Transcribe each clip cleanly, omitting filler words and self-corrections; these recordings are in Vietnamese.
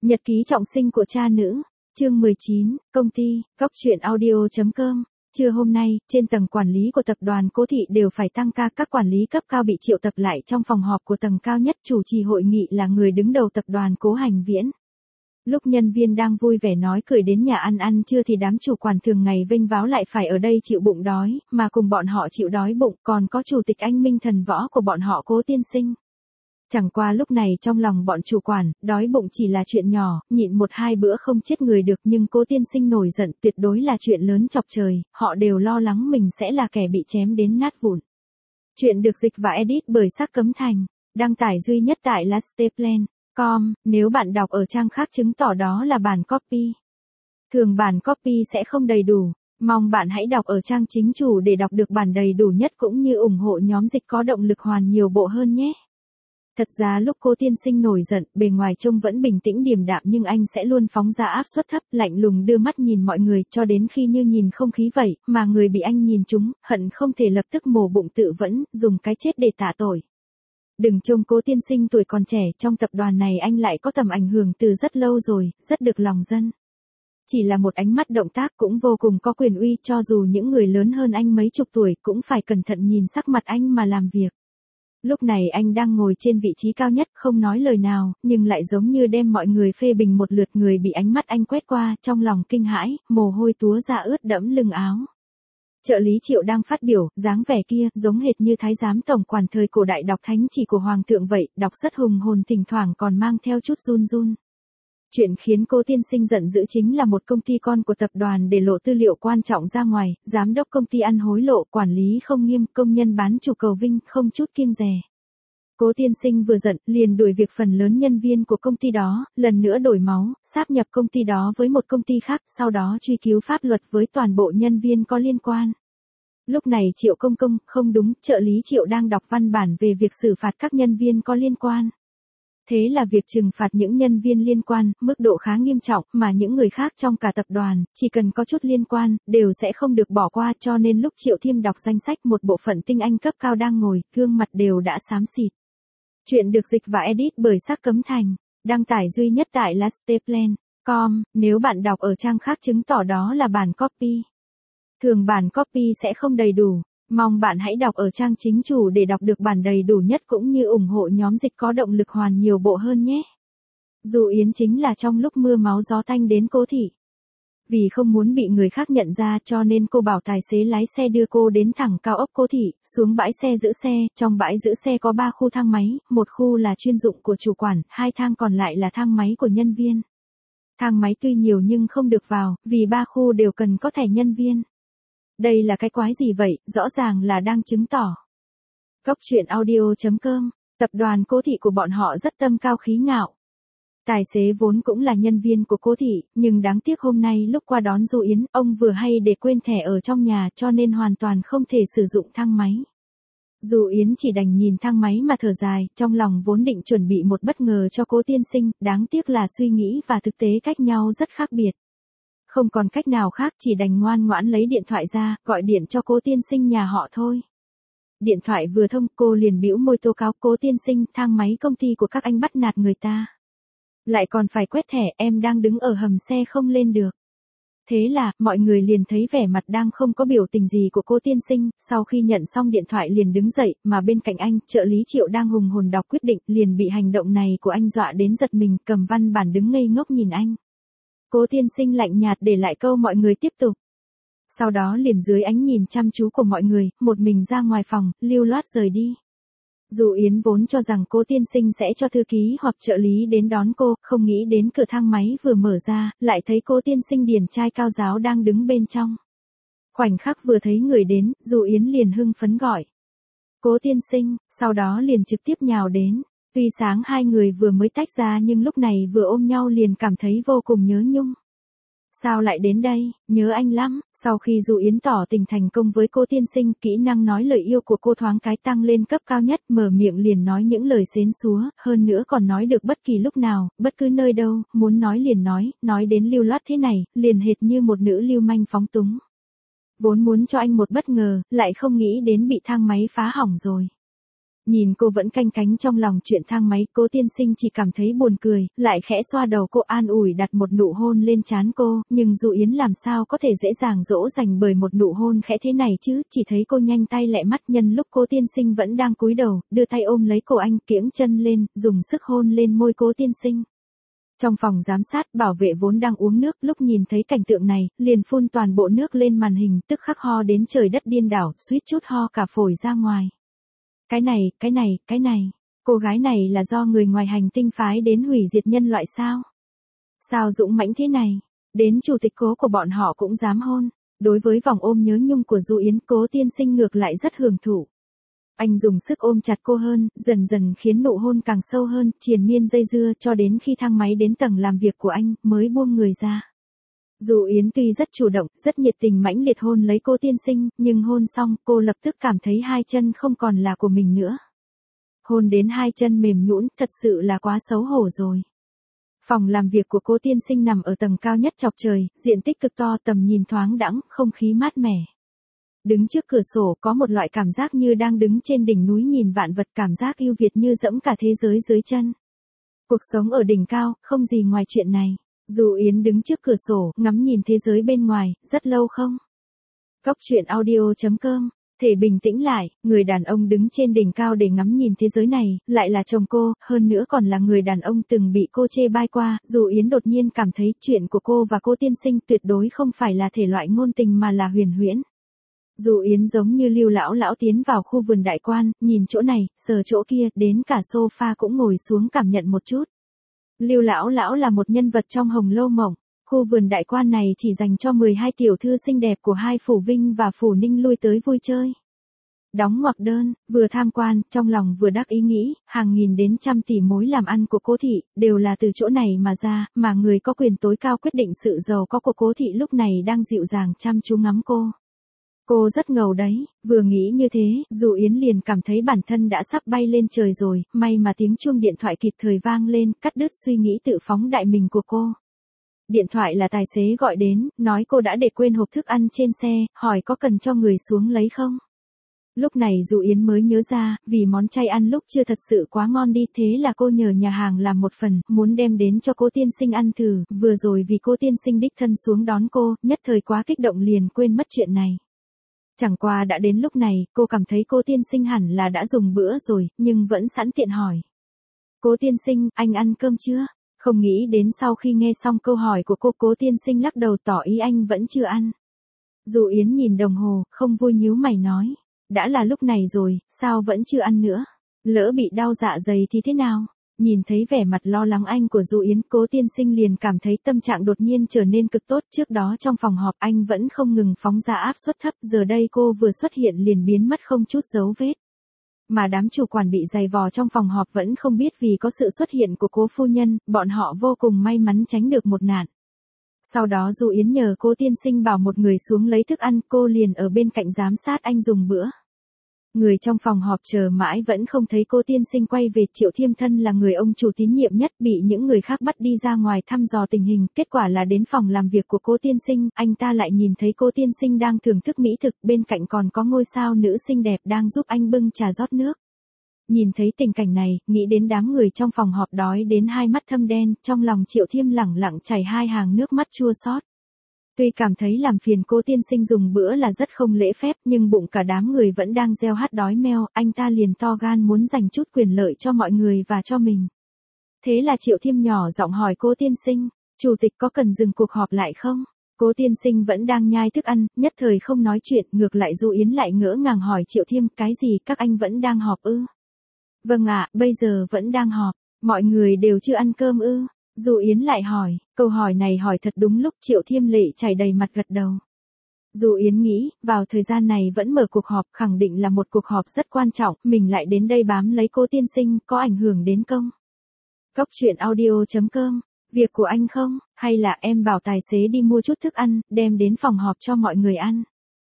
Nhật ký trọng sinh của cha nữ, chương 19, công ty, góc truyện audio.com. Trưa hôm nay, trên tầng quản lý của tập đoàn Cố Thị đều phải tăng ca, các quản lý cấp cao bị triệu tập lại trong phòng họp của tầng cao nhất, chủ trì hội nghị là người đứng đầu tập đoàn Cố Hành Viễn. Lúc nhân viên đang vui vẻ nói cười đến nhà ăn trưa thì đám chủ quản thường ngày vênh váo lại phải ở đây chịu bụng đói, mà cùng bọn họ chịu đói bụng còn có chủ tịch anh minh thần võ của bọn họ Cố Tiên Sinh. Chẳng qua lúc này trong lòng bọn chủ quản, đói bụng chỉ là chuyện nhỏ, nhịn một hai bữa không chết người được, nhưng Cố Tiên Sinh nổi giận tuyệt đối là chuyện lớn chọc trời, họ đều lo lắng mình sẽ là kẻ bị chém đến nát vụn. Chuyện được dịch và edit bởi Sắc Cấm Thành, đăng tải duy nhất tại lasteplan.com, nếu bạn đọc ở trang khác chứng tỏ đó là bản copy. Thường bản copy sẽ không đầy đủ, mong bạn hãy đọc ở trang chính chủ để đọc được bản đầy đủ nhất cũng như ủng hộ nhóm dịch có động lực hoàn nhiều bộ hơn nhé. Thật ra lúc Cố Tiên Sinh nổi giận, bề ngoài trông vẫn bình tĩnh điềm đạm nhưng anh sẽ luôn phóng ra áp suất thấp, lạnh lùng đưa mắt nhìn mọi người cho đến khi như nhìn không khí vậy, mà người bị anh nhìn trúng, hận không thể lập tức mổ bụng tự vẫn, dùng cái chết để tạ tội. Đừng trông Cố Tiên Sinh tuổi còn trẻ, trong tập đoàn này anh lại có tầm ảnh hưởng từ rất lâu rồi, rất được lòng dân. Chỉ là một ánh mắt động tác cũng vô cùng có quyền uy, cho dù những người lớn hơn anh mấy chục tuổi cũng phải cẩn thận nhìn sắc mặt anh mà làm việc. Lúc này anh đang ngồi trên vị trí cao nhất, không nói lời nào, nhưng lại giống như đem mọi người phê bình một lượt. Người bị ánh mắt anh quét qua, trong lòng kinh hãi, mồ hôi túa ra ướt đẫm lưng áo. Trợ lý Triệu đang phát biểu, dáng vẻ kia, giống hệt như thái giám tổng quản thời cổ đại đọc thánh chỉ của Hoàng thượng vậy, đọc rất hùng hồn, thỉnh thoảng còn mang theo chút run run. Chuyện khiến Cố Tiên Sinh giận dữ chính là một công ty con của tập đoàn để lộ tư liệu quan trọng ra ngoài, giám đốc công ty ăn hối lộ, quản lý không nghiêm, công nhân bán chủ cầu vinh, không chút kiêng dè. Cố Tiên Sinh vừa giận, liền đuổi việc phần lớn nhân viên của công ty đó, lần nữa đổi máu, sáp nhập công ty đó với một công ty khác, sau đó truy cứu pháp luật với toàn bộ nhân viên có liên quan. Lúc này Triệu Công Công, không đúng, trợ lý Triệu đang đọc văn bản về việc xử phạt các nhân viên có liên quan. Thế là việc trừng phạt những nhân viên liên quan, mức độ khá nghiêm trọng, mà những người khác trong cả tập đoàn, chỉ cần có chút liên quan, đều sẽ không được bỏ qua, cho nên lúc Triệu Thiêm đọc danh sách một bộ phận tinh anh cấp cao đang ngồi, gương mặt đều đã xám xịt. Chuyện được dịch và edit bởi Sắc Cấm Thành, đăng tải duy nhất tại lasteplan.com, nếu bạn đọc ở trang khác chứng tỏ đó là bản copy. Thường bản copy sẽ không đầy đủ. Mong bạn hãy đọc ở trang chính chủ để đọc được bản đầy đủ nhất cũng như ủng hộ nhóm dịch có động lực hoàn nhiều bộ hơn nhé. Dù Yến chính là trong lúc mưa máu gió tanh đến Cố Thị. Vì không muốn bị người khác nhận ra cho nên cô bảo tài xế lái xe đưa cô đến thẳng cao ốc Cố Thị, xuống bãi xe giữ xe, trong bãi giữ xe có 3 khu thang máy, một khu là chuyên dụng của chủ quản, 2 thang còn lại là thang máy của nhân viên. Thang máy tuy nhiều nhưng không được vào, vì 3 khu đều cần có thẻ nhân viên. Đây là cái quái gì vậy, rõ ràng là đang chứng tỏ. Góc truyện audio.com, tập đoàn Cố Thị của bọn họ rất tâm cao khí ngạo. Tài xế vốn cũng là nhân viên của Cố Thị, nhưng đáng tiếc hôm nay lúc qua đón Du Yến, ông vừa hay để quên thẻ ở trong nhà cho nên hoàn toàn không thể sử dụng thang máy. Du Yến chỉ đành nhìn thang máy mà thở dài, trong lòng vốn định chuẩn bị một bất ngờ cho Cố Tiên Sinh, đáng tiếc là suy nghĩ và thực tế cách nhau rất khác biệt. Không còn cách nào khác, chỉ đành ngoan ngoãn lấy điện thoại ra, gọi điện cho Cố Tiên Sinh nhà họ thôi. Điện thoại vừa thông, cô liền bĩu môi tố cáo, Cố Tiên Sinh, thang máy công ty của các anh bắt nạt người ta. Lại còn phải quét thẻ, em đang đứng ở hầm xe không lên được. Thế là, mọi người liền thấy vẻ mặt đang không có biểu tình gì của Cố Tiên Sinh, sau khi nhận xong điện thoại liền đứng dậy, mà bên cạnh anh, trợ lý Triệu đang hùng hồn đọc quyết định, liền bị hành động này của anh dọa đến giật mình, cầm văn bản đứng ngây ngốc nhìn anh. Cố Tiên Sinh lạnh nhạt để lại câu mọi người tiếp tục. Sau đó liền dưới ánh nhìn chăm chú của mọi người, một mình ra ngoài phòng, lưu loát rời đi. Dù Yến vốn cho rằng Cố Tiên Sinh sẽ cho thư ký hoặc trợ lý đến đón cô, không nghĩ đến cửa thang máy vừa mở ra, lại thấy Cố Tiên Sinh điển trai cao giáo đang đứng bên trong. Khoảnh khắc vừa thấy người đến, Dù Yến liền hưng phấn gọi. Cố Tiên Sinh, sau đó liền trực tiếp nhào đến. Tuy sáng hai người vừa mới tách ra nhưng lúc này vừa ôm nhau liền cảm thấy vô cùng nhớ nhung. Sao lại đến đây, nhớ anh lắm. Sau khi Du Yến tỏ tình thành công với Cố Tiên Sinh, kỹ năng nói lời yêu của cô thoáng cái tăng lên cấp cao nhất, mở miệng liền nói những lời xến xúa, hơn nữa còn nói được bất kỳ lúc nào, bất cứ nơi đâu, muốn nói liền nói đến lưu loát thế này, liền hệt như một nữ lưu manh phóng túng. Vốn muốn cho anh một bất ngờ, lại không nghĩ đến bị thang máy phá hỏng rồi. Nhìn cô vẫn canh cánh trong lòng chuyện thang máy, Cố tiên sinh chỉ cảm thấy buồn cười, lại khẽ xoa đầu cô an ủi đặt một nụ hôn lên trán cô, nhưng Du Yến làm sao có thể dễ dàng dỗ dành bởi một nụ hôn khẽ thế này chứ, chỉ thấy cô nhanh tay lẹ mắt nhân lúc Cố tiên sinh vẫn đang cúi đầu, đưa tay ôm lấy cổ anh, kiễng chân lên, dùng sức hôn lên môi Cố tiên sinh. Trong phòng giám sát, bảo vệ vốn đang uống nước, lúc nhìn thấy cảnh tượng này, liền phun toàn bộ nước lên màn hình, tức khắc ho đến trời đất điên đảo, suýt chút ho cả phổi ra ngoài. Cái này, cô gái này là do người ngoài hành tinh phái đến hủy diệt nhân loại sao? Sao dũng mãnh thế này? Đến chủ tịch Cố của bọn họ cũng dám hôn. Đối với vòng ôm nhớ nhung của Du Yến, Cố tiên sinh ngược lại rất hưởng thụ. Anh dùng sức ôm chặt cô hơn, dần dần khiến nụ hôn càng sâu hơn, triền miên dây dưa cho đến khi thang máy đến tầng làm việc của anh, mới buông người ra. Du Yến tuy rất chủ động, rất nhiệt tình mãnh liệt hôn lấy Cố tiên sinh, nhưng hôn xong, cô lập tức cảm thấy hai chân không còn là của mình nữa. Hôn đến hai chân mềm nhũn, thật sự là quá xấu hổ rồi. Phòng làm việc của Cố tiên sinh nằm ở tầng cao nhất chọc trời, diện tích cực to, tầm nhìn thoáng đãng, không khí mát mẻ. Đứng trước cửa sổ có một loại cảm giác như đang đứng trên đỉnh núi nhìn vạn vật, cảm giác yêu Việt như dẫm cả thế giới dưới chân. Cuộc sống ở đỉnh cao, không gì ngoài chuyện này. Du Yến đứng trước cửa sổ, ngắm nhìn thế giới bên ngoài, rất lâu không? Góc truyện audio.com, thể bình tĩnh lại, người đàn ông đứng trên đỉnh cao để ngắm nhìn thế giới này, lại là chồng cô, hơn nữa còn là người đàn ông từng bị cô chê bai qua. Du Yến đột nhiên cảm thấy chuyện của cô và Cố tiên sinh tuyệt đối không phải là thể loại ngôn tình mà là huyền huyễn. Du Yến giống như Lưu lão tiến vào khu vườn đại quan, nhìn chỗ này, sờ chỗ kia, đến cả sofa cũng ngồi xuống cảm nhận một chút. Lưu lão là một nhân vật trong Hồng Lâu Mộng. Khu vườn đại quan này chỉ dành cho 12 tiểu thư xinh đẹp của hai phủ Vinh và phủ Ninh lui tới vui chơi. Đóng ngoặc đơn, vừa tham quan, trong lòng vừa đắc ý nghĩ, hàng nghìn đến trăm tỷ mối làm ăn của Cố thị, đều là từ chỗ này mà ra, mà người có quyền tối cao quyết định sự giàu có của Cố thị lúc này đang dịu dàng chăm chú ngắm cô. Cô rất ngầu đấy, vừa nghĩ như thế, Du Yến liền cảm thấy bản thân đã sắp bay lên trời rồi, may mà tiếng chuông điện thoại kịp thời vang lên, cắt đứt suy nghĩ tự phóng đại mình của cô. Điện thoại là tài xế gọi đến, nói cô đã để quên hộp thức ăn trên xe, hỏi có cần cho người xuống lấy không? Lúc này Du Yến mới nhớ ra, vì món chay ăn lúc chưa thật sự quá ngon đi, thế là cô nhờ nhà hàng làm một phần, muốn đem đến cho Cố tiên sinh ăn thử, vừa rồi vì Cố tiên sinh đích thân xuống đón cô, nhất thời quá kích động liền quên mất chuyện này. Chẳng qua đã đến lúc này, cô cảm thấy Cố tiên sinh hẳn là đã dùng bữa rồi, nhưng vẫn sẵn tiện hỏi. Cố tiên sinh, anh ăn cơm chưa? Không nghĩ đến sau khi nghe xong câu hỏi của cô, Cố tiên sinh lắc đầu tỏ ý anh vẫn chưa ăn. Du Yến nhìn đồng hồ, không vui nhíu mày nói. Đã là lúc này rồi, sao vẫn chưa ăn nữa? Lỡ bị đau dạ dày thì thế nào? Nhìn thấy vẻ mặt lo lắng anh của Du Yến, Cố tiên sinh liền cảm thấy tâm trạng đột nhiên trở nên cực tốt. Trước đó trong phòng họp anh vẫn không ngừng phóng ra áp suất thấp, giờ đây cô vừa xuất hiện liền biến mất không chút dấu vết. Mà đám chủ quản bị giày vò trong phòng họp vẫn không biết vì có sự xuất hiện của Cố phu nhân, bọn họ vô cùng may mắn tránh được một nạn. Sau đó Du Yến nhờ Cố tiên sinh bảo một người xuống lấy thức ăn, cô liền ở bên cạnh giám sát anh dùng bữa. Người trong phòng họp chờ mãi vẫn không thấy Cố tiên sinh quay về. Triệu Thiêm Thân là người ông chủ tín nhiệm nhất, bị những người khác bắt đi ra ngoài thăm dò tình hình, kết quả là đến phòng làm việc của Cố tiên sinh, anh ta lại nhìn thấy Cố tiên sinh đang thưởng thức mỹ thực, bên cạnh còn có ngôi sao nữ xinh đẹp đang giúp anh bưng trà rót nước. Nhìn thấy tình cảnh này, nghĩ đến đám người trong phòng họp đói đến hai mắt thâm đen, trong lòng Triệu Thiêm lẳng lặng chảy hai hàng nước mắt chua xót. Tuy cảm thấy làm phiền Cố tiên sinh dùng bữa là rất không lễ phép, nhưng bụng cả đám người vẫn đang reo hắt đói meo, anh ta liền to gan muốn dành chút quyền lợi cho mọi người và cho mình. Thế là Triệu Thiêm nhỏ giọng hỏi Cố tiên sinh, chủ tịch có cần dừng cuộc họp lại không? Cố tiên sinh vẫn đang nhai thức ăn, nhất thời không nói chuyện, ngược lại Du Yến lại ngỡ ngàng hỏi Triệu Thiêm, cái gì, các anh vẫn đang họp ư? Vâng ạ, bây giờ vẫn đang họp, mọi người đều chưa ăn cơm ư? Du Yến lại hỏi, câu hỏi này hỏi thật đúng lúc. Triệu Thiêm lệ chảy đầy mặt gật đầu. Du Yến nghĩ, vào thời gian này vẫn mở cuộc họp, khẳng định là một cuộc họp rất quan trọng, mình lại đến đây bám lấy Cố tiên sinh, có ảnh hưởng đến công. Góc truyện audio.com, việc của anh không, hay là em bảo tài xế đi mua chút thức ăn, đem đến phòng họp cho mọi người ăn.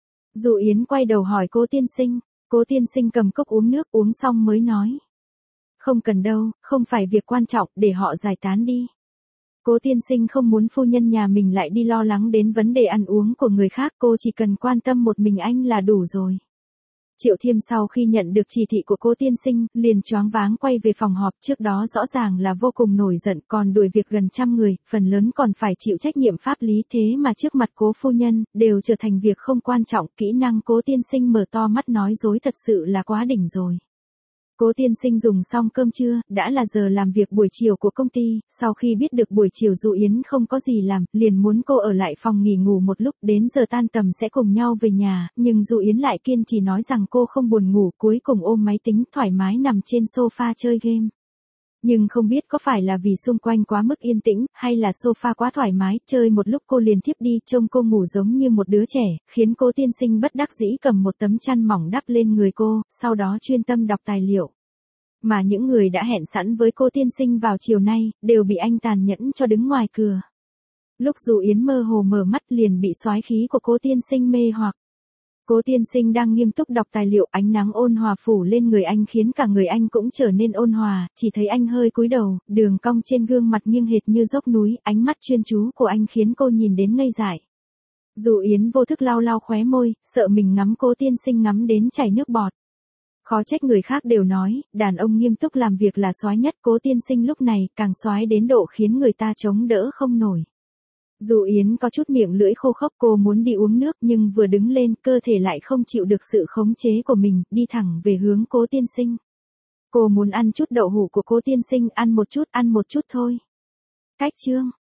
Du Yến quay đầu hỏi Cố tiên sinh, Cố tiên sinh cầm cốc uống nước, uống xong mới nói. Không cần đâu, không phải việc quan trọng, để họ giải tán đi. Cố tiên sinh không muốn phu nhân nhà mình lại đi lo lắng đến vấn đề ăn uống của người khác, cô chỉ cần quan tâm một mình anh là đủ rồi. Triệu Thiêm sau khi nhận được chỉ thị của Cố tiên sinh, liền choáng váng quay về phòng họp, trước đó rõ ràng là vô cùng nổi giận, còn đuổi việc gần trăm người, phần lớn còn phải chịu trách nhiệm pháp lý, thế mà trước mặt Cố phu nhân, đều trở thành việc không quan trọng, kỹ năng Cố tiên sinh mở to mắt nói dối thật sự là quá đỉnh rồi. Cố tiên sinh dùng xong cơm trưa, đã là giờ làm việc buổi chiều của công ty, sau khi biết được buổi chiều Dụ Yến không có gì làm, liền muốn cô ở lại phòng nghỉ ngủ một lúc, đến giờ tan tầm sẽ cùng nhau về nhà, nhưng Dụ Yến lại kiên trì nói rằng cô không buồn ngủ, cuối cùng ôm máy tính thoải mái nằm trên sofa chơi game. Nhưng không biết có phải là vì xung quanh quá mức yên tĩnh, hay là sofa quá thoải mái, chơi một lúc cô liền thiếp đi, trông cô ngủ giống như một đứa trẻ, khiến Cố tiên sinh bất đắc dĩ cầm một tấm chăn mỏng đắp lên người cô, sau đó chuyên tâm đọc tài liệu. Mà những người đã hẹn sẵn với Cố tiên sinh vào chiều nay, đều bị anh tàn nhẫn cho đứng ngoài cửa. Lúc Dụ Yến mơ hồ mở mắt liền bị soái khí của Cố tiên sinh mê hoặc. Cố tiên sinh đang nghiêm túc đọc tài liệu, ánh nắng ôn hòa phủ lên người anh khiến cả người anh cũng trở nên ôn hòa, chỉ thấy anh hơi cúi đầu, đường cong trên gương mặt nghiêng hệt như dốc núi, ánh mắt chuyên chú của anh khiến cô nhìn đến ngây dại. Dụ Yến vô thức lau lau khóe môi, sợ mình ngắm Cố tiên sinh ngắm đến chảy nước bọt. Khó trách người khác đều nói, đàn ông nghiêm túc làm việc là soái nhất, Cố tiên sinh lúc này càng soái đến độ khiến người ta chống đỡ không nổi. Dụ Yến có chút miệng lưỡi khô khốc, cô muốn đi uống nước nhưng vừa đứng lên, cơ thể lại không chịu được sự khống chế của mình, đi thẳng về hướng Cố tiên sinh. Cô muốn ăn chút đậu hũ của Cố tiên sinh, ăn một chút thôi. Cách chương